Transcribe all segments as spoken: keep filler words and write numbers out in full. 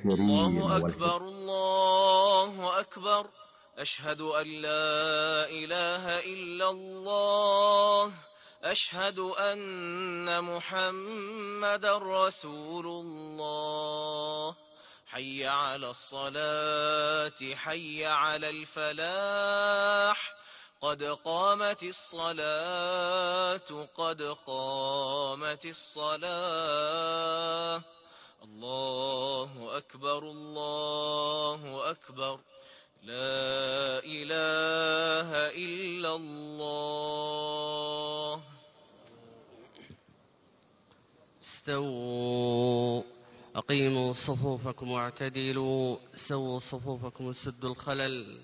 الكافرين الله أكبر الله أكبر. أشهد أن لا إله إلا الله. أشهد أن محمدا رسول الله. حي على الصلاة حي على الفلاح. قد قامت الصلاة قد قامت الصلاة. الله أكبر الله أكبر. لا إله إلا الله. استووا أقيموا صفوفكم واعتدلوا. سووا صفوفكم وسدوا الخلل.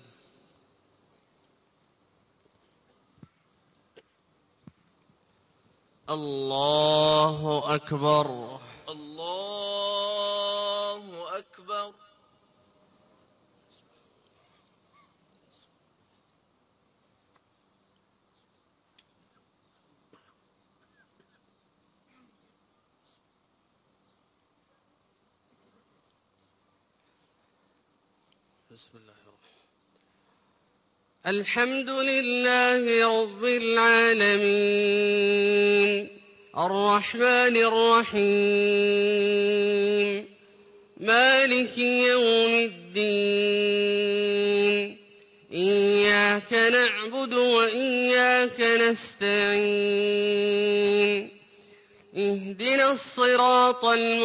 الله أكبر الله أكبر. بسم الله الرحمن الرحيم. الحمد لله رب العالمين الرحمن الرحيم مالك يوم الدين. إياك نعبد وإياك نستعين. اهدنا الصراط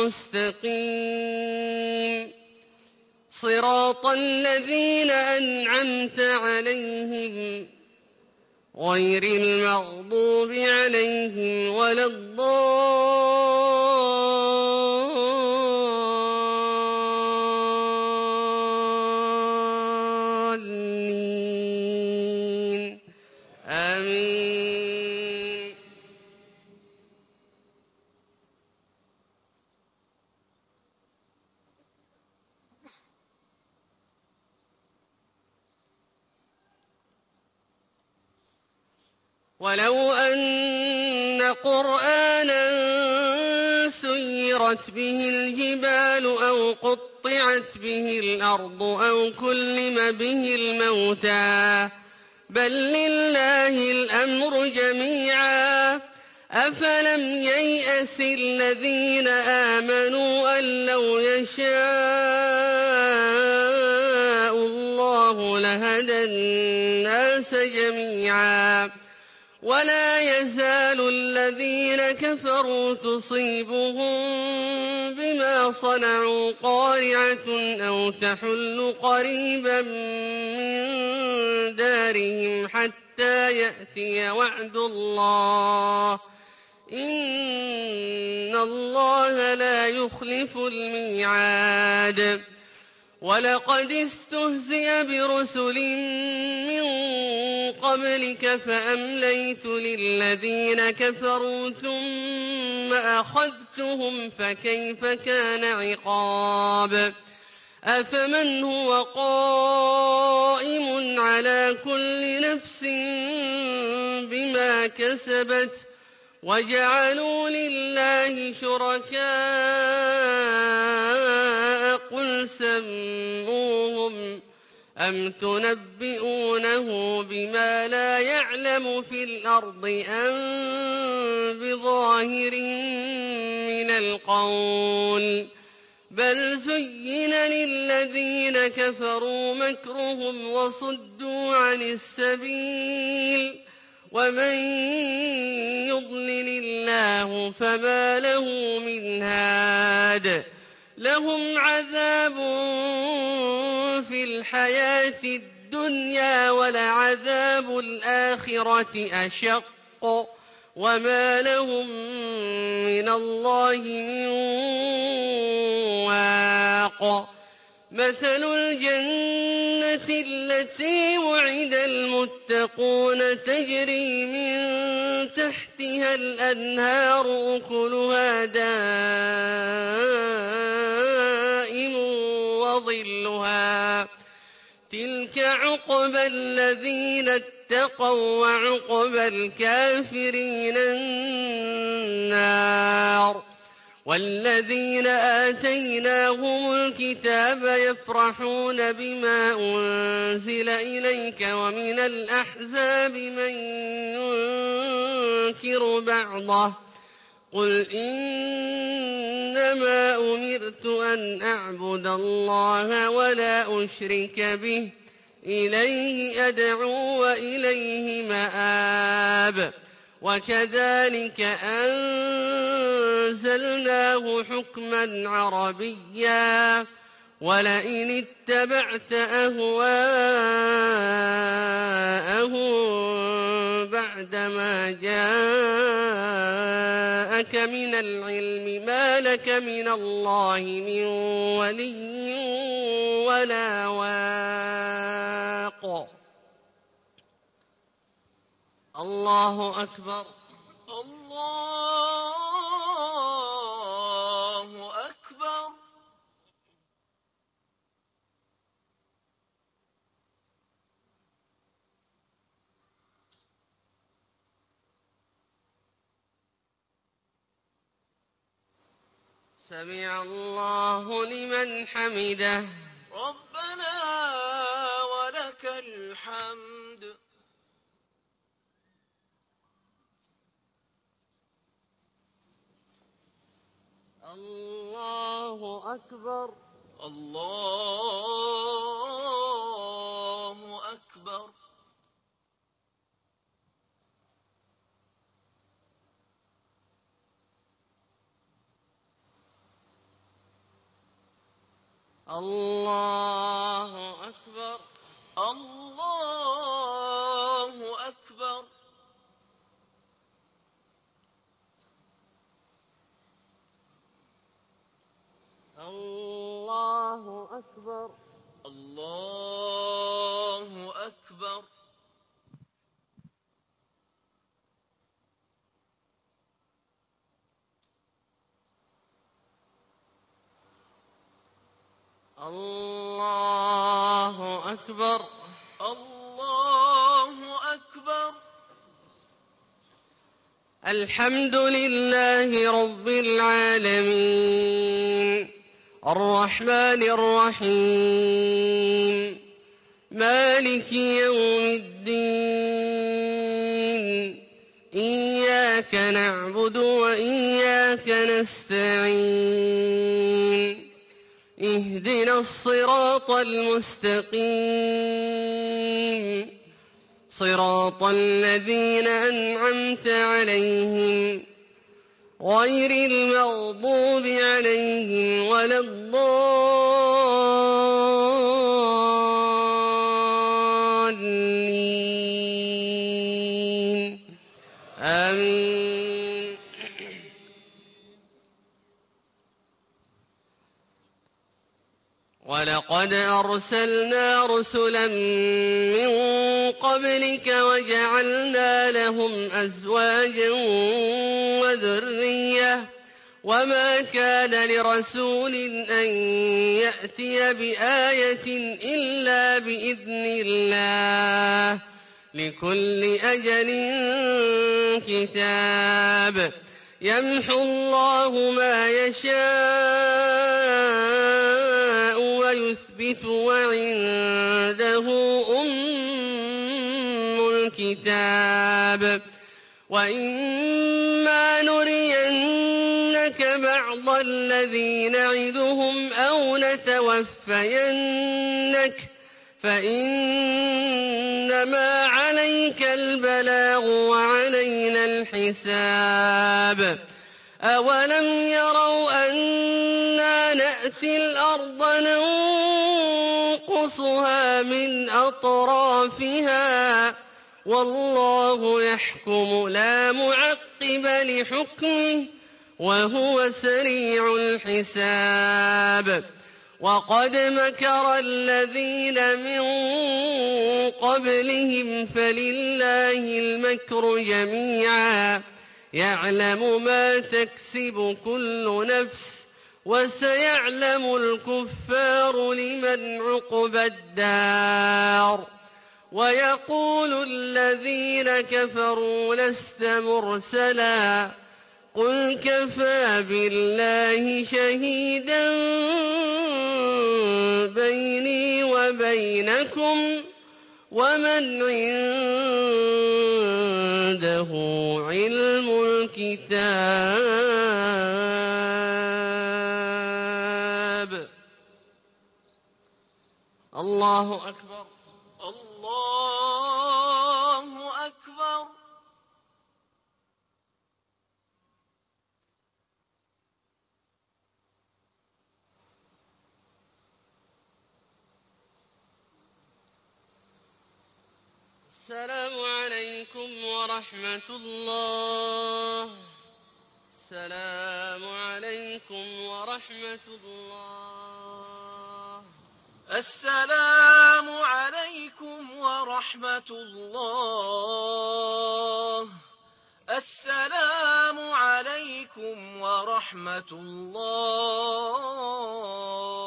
المستقيم صراط الذين أنعمت عليهم غير المغضوب عليهم ولا الضالين. آمين. ولو أن قرآنا سيرت به الجبال أو قطعت به الأرض أو كلم به الموتى بل لله الأمر جميعا. أفلم ييأس الذين آمنوا أن لو يشاء الله لهدى الناس جميعا. ولا يزال الذين كفروا تصيبهم بما صنعوا قارعة أو تحل قريبا من دارهم حتى يأتي وعد الله. إن الله لا يخلف الميعاد. ولقد استهزئ برسل من قبلك فأمليت للذين كفروا ثم أخذتهم فكيف كان عقاب. أفمن هو قائم على كل نفس بما كسبت وجعلوا لله شركاء قل سموهم أم تنبئونه بما لا يعلم في الأرض أم بظاهر من القول. بل زين للذين كفروا مكرهم وصدوا عن السبيل ومن يضلل الله فما له من هاد. لهم عذاب في الحياة الدنيا ولعذاب الآخرة أشق وما لهم من الله من واق. مثل الجنة التي وعد المتقون تجري من تحتها الأنهار أكلها دائم وظلها. تلك عقبى الذين اتقوا وعقبى الكافرين النار. والذين آتيناهم الكتاب يفرحون بما أنزل إليك ومن الأحزاب من ينكر بعضه قل إنما أمرت أن أعبد الله ولا أشرك به إليه أدعو وإليه مآب وكذلك أنزلناه حكما عربيا ولئن اتبعت أهواءهم بعدما جاءك من العلم ما لك من الله من ولي ولا واق. الله أكبر. الله أكبر. سمع الله لمن حمده. ربنا ولك الحمد. الله أكبر. الله أكبر. الله أكبر. الله أكبر. الله أكبر. الله أكبر. الله أكبر. الله أكبر. الحمد لله رب العالمين الرحمن الرحيم مالك يوم الدين إياك نعبد وإياك نستعين اهدنا الصراط المستقيم صراط الذين أنعمت عليهم غير المغضوب عليهم ولا الضالين آمين. ولقد أرسلنا رسلا من قبلك وجعلنا لهم أزواجا وذرية وما كان لرسول أن يأتي بآية إلا بإذن الله لكل أجل كتاب يمحو الله ما يشاء ويثبت وعنده أم الكتاب وإما نرينك بعض الذي نعدهم أو نتوفينك فإنما عليك البلاغ وعلينا الحساب. أولم يروا أنا نأتي الأرض ننقصها من أطرافها والله يحكم لا معقب لحكمه وهو سريع الحساب. وقد مكر الذين من قبلهم فلله المكر جميعا يعلم ما تكسب كل نفس وسيعلم الكفار لمن عقبى الدار. ويقول الذين كفروا لست مرسلا قل كفى بالله شهيدا بيني وبينكم ومن عنده علم الكتاب. الله أكبر. الله أكبر. السلام عليكم ورحمة الله. السلام عليكم ورحمة الله. السلام عليكم ورحمة الله. السلام عليكم ورحمة الله.